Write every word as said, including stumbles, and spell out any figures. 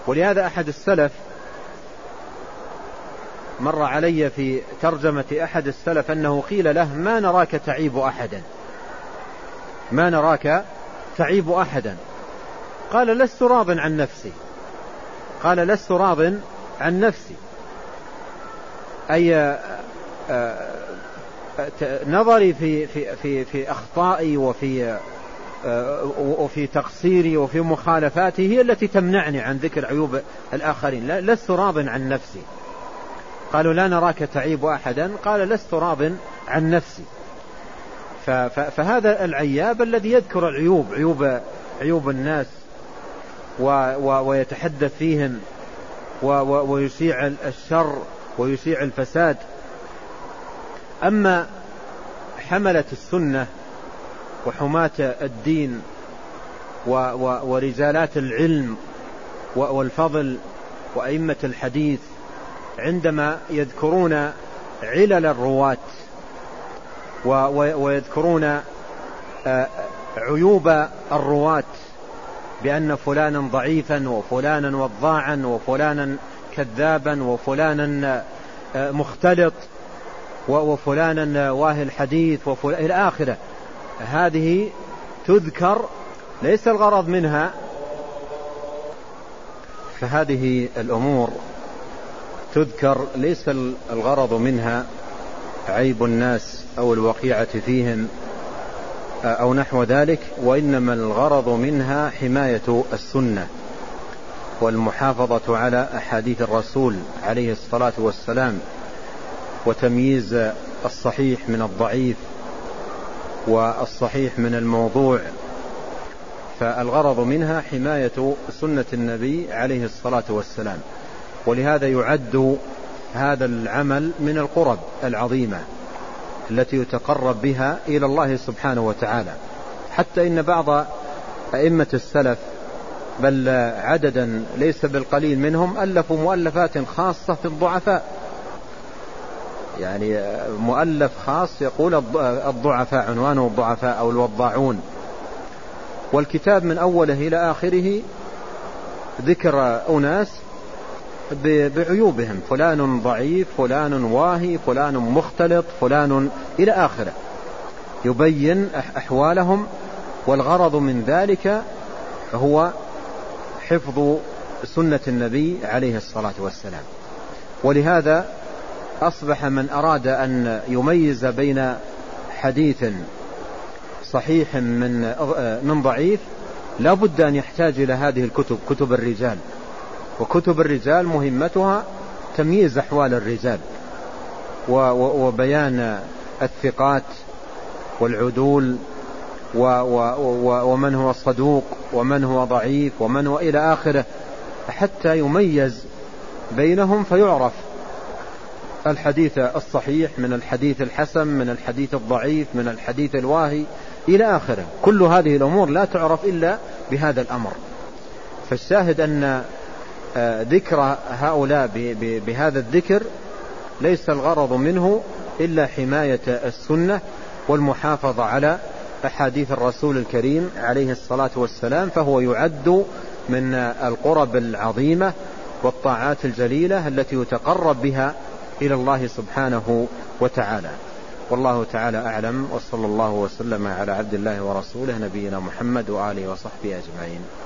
ولهذا أحد السلف مر علي في ترجمة أحد السلف أنه قيل له: ما نراك تعيب أحدا، ما نراك تعيب أحدا. قال: لست راض عن نفسي، قال لست راض عن نفسي، أي نظري في, في, في, في أخطائي وفي, وفي تقصيري وفي مخالفاتي هي التي تمنعني عن ذكر عيوب الآخرين، لست راض عن نفسي. قالوا: لا نراك تعيب أحدا، قال: لست راض عن نفسي. فهذا العياب الذي يذكر العيوب عيوب, عيوب الناس ويتحدث فيهم ويشيع الشر ويشيع الفساد. أما حملة السنة وحماة الدين ورجالات العلم والفضل وأئمة الحديث عندما يذكرون علل الرواة ويذكرون عيوب الرواة بأن فلانا ضعيفا وفلانا وضاعا وفلانا كذابا وفلانا مختلط وفلانا واهي الحديث وفلان إلى آخره، هذه تذكر ليس الغرض منها، فهذه الأمور تذكر ليس الغرض منها عيب الناس أو الوقيعة فيهم أو نحو ذلك، وإنما الغرض منها حماية السنة والمحافظة على أحاديث الرسول عليه الصلاة والسلام، وتمييز الصحيح من الضعيف والصحيح من الموضوع. فالغرض منها حماية سنة النبي عليه الصلاة والسلام. ولهذا يعد هذا العمل من القرب العظيمة التي يتقرب بها إلى الله سبحانه وتعالى. حتى إن بعض أئمة السلف بل عددا ليس بالقليل منهم ألفوا مؤلفات خاصة في الضعفاء، يعني مؤلف خاص يقول الضعفاء، عنوانه الضعفاء أو الوضاعون، والكتاب من أوله إلى آخره ذكر أناس بعيوبهم، فلان ضعيف، فلان واهي، فلان مختلط، فلان إلى آخره، يبين أحوالهم. والغرض من ذلك هو حفظ سنة النبي عليه الصلاة والسلام. ولهذا أصبح من أراد أن يميز بين حديث صحيح من من ضعيف لا بد أن يحتاج إلى هذه الكتب، كتب الرجال. وكتب الرجال مهمتها تمييز أحوال الرجال وبيان الثقات والعدول ومن هو صدوق ومن هو ضعيف ومن هو إلى آخره، حتى يميز بينهم فيعرف الحديث الصحيح من الحديث الحسن، من الحديث الضعيف، من الحديث الواهي إلى آخره. كل هذه الأمور لا تعرف إلا بهذا الأمر. فالشاهد أن ذكر هؤلاء بهذا الذكر ليس الغرض منه إلا حماية السنة والمحافظة على أحاديث الرسول الكريم عليه الصلاة والسلام، فهو يعد من القرب العظيمة والطاعات الجليلة التي يتقرب بها إلى الله سبحانه وتعالى. والله تعالى أعلم، وصلى الله وسلم على عبد الله ورسوله نبينا محمد وآله وصحبه أجمعين.